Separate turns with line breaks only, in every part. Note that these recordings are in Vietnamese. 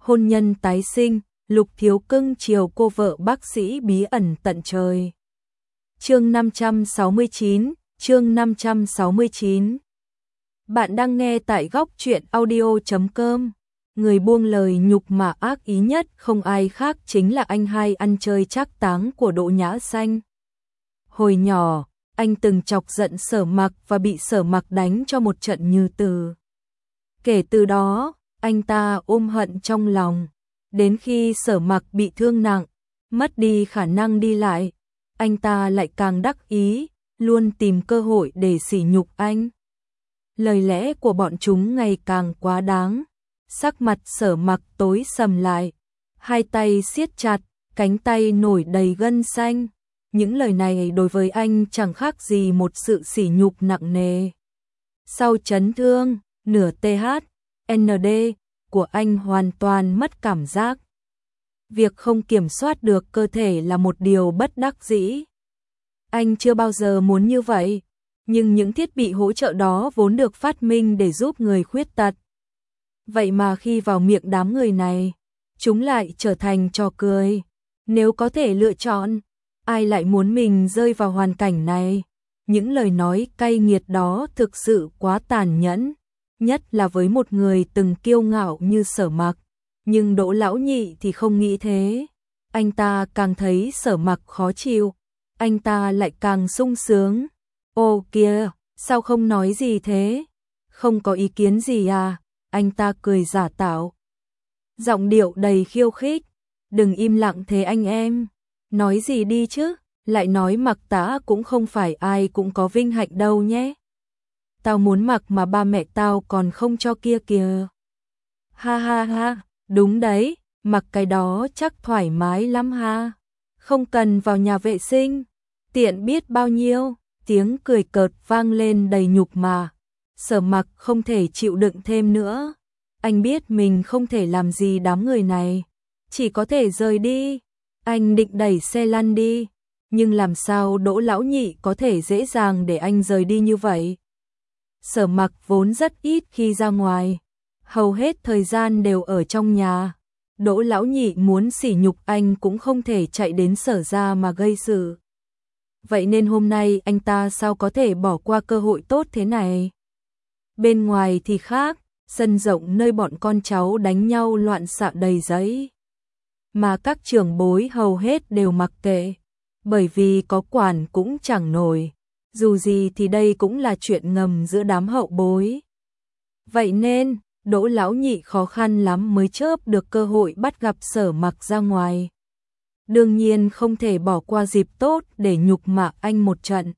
hôn nhân tái sinh, Lục Thiếu cưng chiều cô vợ bác sĩ bí ẩn tận trời. Chương 569, chương 569. Bạn đang nghe tại góc truyện audio.com. Người buông lời nhục mà ác ý nhất không ai khác chính là anh hai ăn chơi trác táng của Đỗ Nhã Xanh. Hồi nhỏ, anh từng chọc giận Sở Mặc và bị Sở Mặc đánh cho một trận như tử. Kể từ đó, anh ta ôm hận trong lòng. Đến khi Sở Mặc bị thương nặng, mất đi khả năng đi lại, anh ta lại càng đắc ý, luôn tìm cơ hội để sỉ nhục anh. Lời lẽ của bọn chúng ngày càng quá đáng. Sắc mặt Sở Mặc tối sầm lại, hai tay siết chặt, cánh tay nổi đầy gân xanh. Những lời này đối với anh chẳng khác gì một sự sỉ nhục nặng nề. Sau chấn thương, nửa THND của anh hoàn toàn mất cảm giác. Việc không kiểm soát được cơ thể là một điều bất đắc dĩ. Anh chưa bao giờ muốn như vậy, nhưng những thiết bị hỗ trợ đó vốn được phát minh để giúp người khuyết tật. Vậy mà khi vào miệng đám người này, chúng lại trở thành trò cười. Nếu có thể lựa chọn, ai lại muốn mình rơi vào hoàn cảnh này? Những lời nói cay nghiệt đó thực sự quá tàn nhẫn, nhất là với một người từng kiêu ngạo như Sở Mặc. Nhưng Đỗ lão nhị thì không nghĩ thế. Anh ta càng thấy Sở Mặc khó chịu, anh ta lại càng sung sướng. Ô kìa, sao không nói gì thế? Không có ý kiến gì à? Anh ta cười giả tạo, giọng điệu đầy khiêu khích. Đừng im lặng thế anh em. Nói gì đi chứ, lại nói mặc tã cũng không phải ai cũng có vinh hạnh đâu nhé. Tao muốn mặc mà ba mẹ tao còn không cho kia kìa. Ha ha ha, đúng đấy, mặc cái đó chắc thoải mái lắm ha. Không cần vào nhà vệ sinh, tiện biết bao nhiêu. Tiếng cười cợt vang lên đầy nhục mà. Sở Mặc không thể chịu đựng thêm nữa. Anh biết mình không thể làm gì đám người này, chỉ có thể rời đi. Anh định đẩy xe lăn đi, nhưng làm sao Đỗ lão nhị có thể dễ dàng để anh rời đi như vậy? Sở Mặc vốn rất ít khi ra ngoài, hầu hết thời gian đều ở trong nhà. Đỗ lão nhị muốn sỉ nhục anh cũng không thể chạy đến Sở gia mà gây sự. Vậy nên hôm nay anh ta sao có thể bỏ qua cơ hội tốt thế này? Bên ngoài thì khác, sân rộng nơi bọn con cháu đánh nhau loạn xạ đầy giấy. Mà các trưởng bối hầu hết đều mặc kệ, bởi vì có quản cũng chẳng nổi. Dù gì thì đây cũng là chuyện ngầm giữa đám hậu bối. Vậy nên, Đỗ lão nhị khó khăn lắm mới chớp được cơ hội bắt gặp Sở Mặc ra ngoài. Đương nhiên không thể bỏ qua dịp tốt để nhục mạ anh một trận.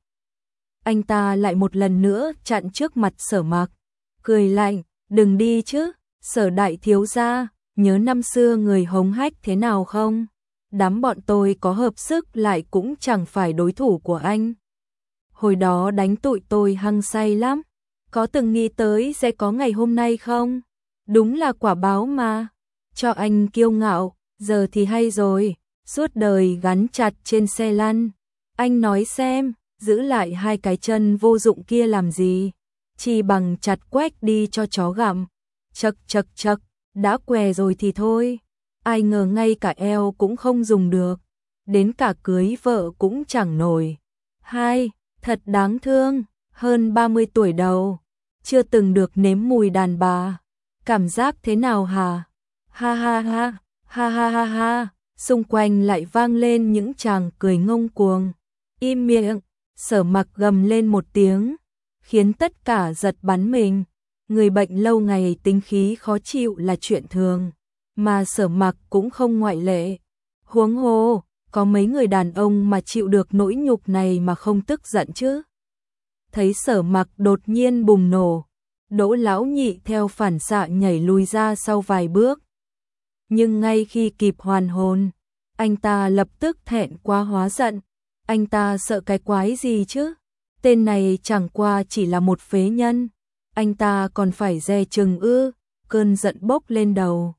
Anh ta lại một lần nữa chặn trước mặt Sở Mặc, cười lạnh, đừng đi chứ, Sở đại thiếu gia, nhớ năm xưa người hống hách thế nào không? Đám bọn tôi có hợp sức lại cũng chẳng phải đối thủ của anh. Hồi đó đánh tụi tôi hăng say lắm, có từng nghĩ tới sẽ có ngày hôm nay không? Đúng là quả báo mà, cho anh kiêu ngạo, giờ thì hay rồi, suốt đời gắn chặt trên xe lăn. Anh nói xem, giữ lại hai cái chân vô dụng kia làm gì? Chỉ bằng chặt quách đi cho chó gặm. Chậc chậc chậc, đã què rồi thì thôi. Ai ngờ ngay cả eo cũng không dùng được, đến cả cưới vợ cũng chẳng nổi. Hai, thật đáng thương, hơn 30 tuổi đầu, chưa từng được nếm mùi đàn bà. Cảm giác thế nào hả? Ha ha ha, ha ha ha ha. Xung quanh lại vang lên những tràng cười ngông cuồng. Im miệng, Sở Mặc gầm lên một tiếng, khiến tất cả giật bắn mình. Người bệnh lâu ngày tính khí khó chịu là chuyện thường, mà Sở Mặc cũng không ngoại lệ. Huống hồ, có mấy người đàn ông mà chịu được nỗi nhục này mà không tức giận chứ? Thấy Sở Mặc đột nhiên bùng nổ, Đỗ lão nhị theo phản xạ nhảy lùi ra sau vài bước. Nhưng ngay khi kịp hoàn hồn, anh ta lập tức thẹn quá hóa giận. Anh ta sợ cái quái gì chứ? Tên này chẳng qua chỉ là một phế nhân, anh ta còn phải dè chừng ư? Cơn giận bốc lên đầu.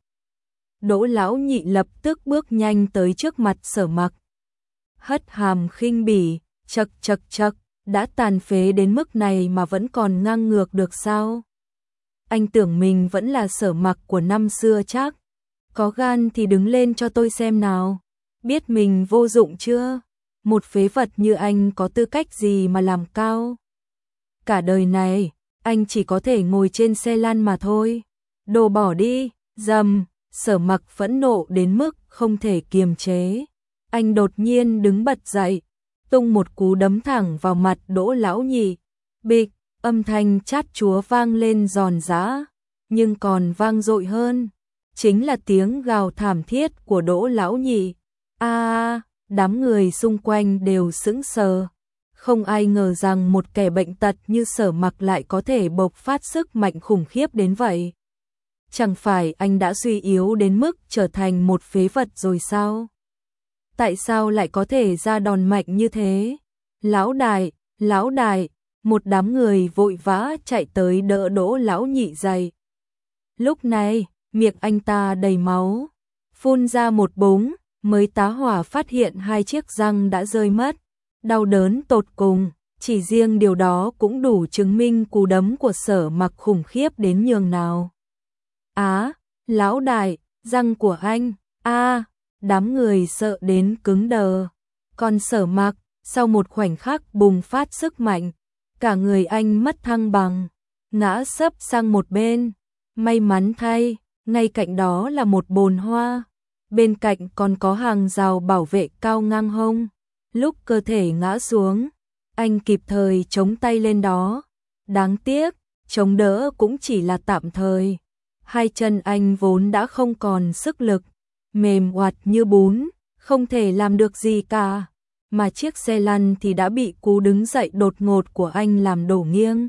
Đỗ lão nhị lập tức bước nhanh tới trước mặt Sở Mặc, hất hàm khinh bỉ, chậc chậc chậc, đã tàn phế đến mức này mà vẫn còn ngang ngược được sao? Anh tưởng mình vẫn là Sở Mặc của năm xưa chắc. Có gan thì đứng lên cho tôi xem nào. Biết mình vô dụng chưa? Một phế vật như anh có tư cách gì mà làm cao? Cả đời này, anh chỉ có thể ngồi trên xe lăn mà thôi. Đồ bỏ đi, dầm, Sở Mặc phẫn nộ đến mức không thể kiềm chế. Anh đột nhiên đứng bật dậy, tung một cú đấm thẳng vào mặt Đỗ Lão Nhị. Bịch, âm thanh chát chúa vang lên giòn giã, nhưng còn vang dội hơn chính là tiếng gào thảm thiết của Đỗ Lão Nhị. Đám người xung quanh đều sững sờ. Không ai ngờ rằng một kẻ bệnh tật như Sở Mặc lại có thể bộc phát sức mạnh khủng khiếp đến vậy. Chẳng phải anh đã suy yếu đến mức trở thành một phế vật rồi sao? Tại sao lại có thể ra đòn mạnh như thế? Lão đại, một đám người vội vã chạy tới đỡ Đỗ Lão Nhị dậy. Lúc này, miệng anh ta đầy máu, phun ra một búng, mới tá hỏa phát hiện 2 chiếc răng đã rơi mất. Đau đớn tột cùng, chỉ riêng điều đó cũng đủ chứng minh cú đấm của Sở Mặc khủng khiếp đến nhường nào. Lão đại, răng của anh, đám người sợ đến cứng đờ. Còn Sở Mặc, sau một khoảnh khắc bùng phát sức mạnh, cả người anh mất thăng bằng, ngã sấp sang một bên. May mắn thay, ngay cạnh đó là một bồn hoa, bên cạnh còn có hàng rào bảo vệ cao ngang hông. Lúc cơ thể ngã xuống, anh kịp thời chống tay lên đó. Đáng tiếc, chống đỡ cũng chỉ là tạm thời. 2 chân anh vốn đã không còn sức lực, mềm oạt như bún, không thể làm được gì cả. Mà chiếc xe lăn thì đã bị cú đứng dậy đột ngột của anh làm đổ nghiêng.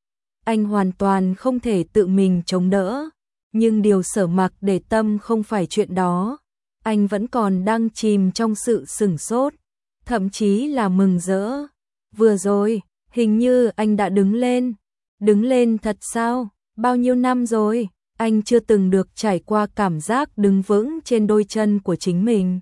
Anh hoàn toàn không thể tự mình chống đỡ, nhưng điều Sở Mặc để tâm không phải chuyện đó. Anh vẫn còn đang chìm trong sự sửng sốt, thậm chí là mừng rỡ. Vừa rồi, hình như anh đã đứng lên. Đứng lên thật sao? Bao nhiêu năm rồi, anh chưa từng được trải qua cảm giác đứng vững trên đôi chân của chính mình.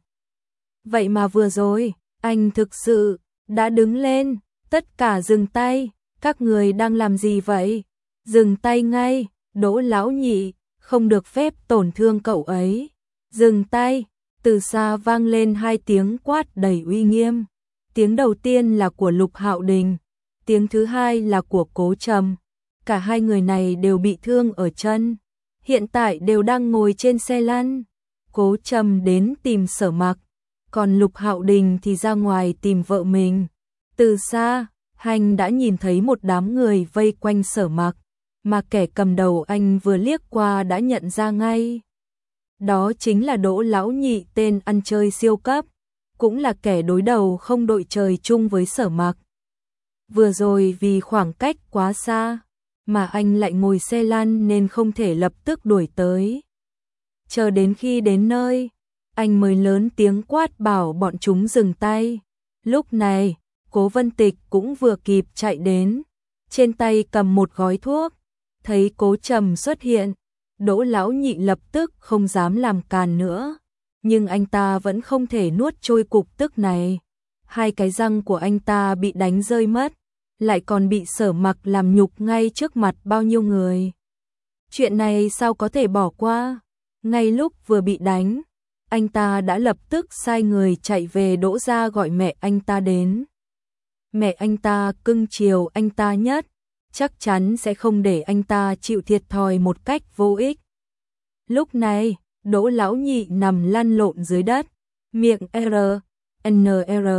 Vậy mà vừa rồi, anh thực sự đã đứng lên. Tất cả dừng tay, các người đang làm gì vậy? Dừng tay ngay, Đỗ Lão Nhị, không được phép tổn thương cậu ấy. Dừng tay. Từ xa vang lên 2 tiếng quát đầy uy nghiêm. Tiếng đầu tiên là của Lục Hạo Đình, tiếng thứ hai là của Cố Trầm. Cả 2 người này đều bị thương ở chân, hiện tại đều đang ngồi trên xe lăn. Cố Trầm đến tìm Sở Mặc, còn Lục Hạo Đình thì ra ngoài tìm vợ mình. Từ xa, anh đã nhìn thấy một đám người vây quanh Sở Mặc, mà kẻ cầm đầu anh vừa liếc qua đã nhận ra ngay. Đó chính là Đỗ Lão Nhị, tên ăn chơi siêu cấp, cũng là kẻ đối đầu không đội trời chung với Sở Mặc. Vừa rồi vì khoảng cách quá xa, mà anh lại ngồi xe lăn nên không thể lập tức đuổi tới. Chờ đến khi đến nơi, anh mới lớn tiếng quát bảo bọn chúng dừng tay. Lúc này, Cố Vân Tịch cũng vừa kịp chạy đến, trên tay cầm một gói thuốc. Thấy Cố Trầm xuất hiện, Đỗ Lão Nhị lập tức không dám làm càn nữa, nhưng anh ta vẫn không thể nuốt trôi cục tức này. 2 cái răng của anh ta bị đánh rơi mất, lại còn bị Sở Mặc làm nhục ngay trước mặt bao nhiêu người. Chuyện này sao có thể bỏ qua? Ngay lúc vừa bị đánh, anh ta đã lập tức sai người chạy về Đỗ gia gọi mẹ anh ta đến. Mẹ anh ta cưng chiều anh ta nhất, chắc chắn sẽ không để anh ta chịu thiệt thòi một cách vô ích. Lúc này, Đỗ Lão Nhị nằm lăn lộn dưới đất, miệng NR,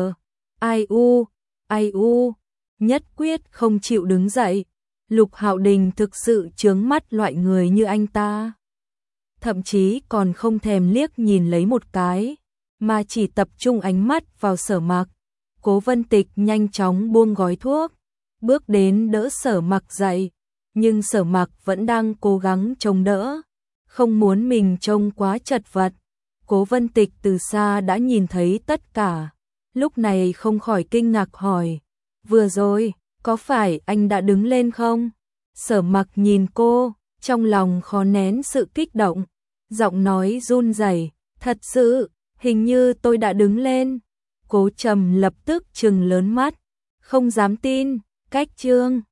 IU, nhất quyết không chịu đứng dậy. Lục Hạo Đình thực sự chướng mắt loại người như anh ta. Thậm chí còn không thèm liếc nhìn lấy một cái, mà chỉ tập trung ánh mắt vào Sở Mặc. Cố Vân Tịch nhanh chóng buông gói thuốc, bước đến đỡ Sở Mặc dậy, nhưng Sở Mặc vẫn đang cố gắng chống đỡ, không muốn mình trông quá chật vật. Cố Vân Tịch từ xa đã nhìn thấy tất cả, lúc này không khỏi kinh ngạc hỏi, vừa rồi, có phải anh đã đứng lên không? Sở Mặc nhìn cô, trong lòng khó nén sự kích động, giọng nói run rẩy, thật sự, hình như tôi đã đứng lên. Cố Trầm lập tức trừng lớn mắt, không dám tin, cách chương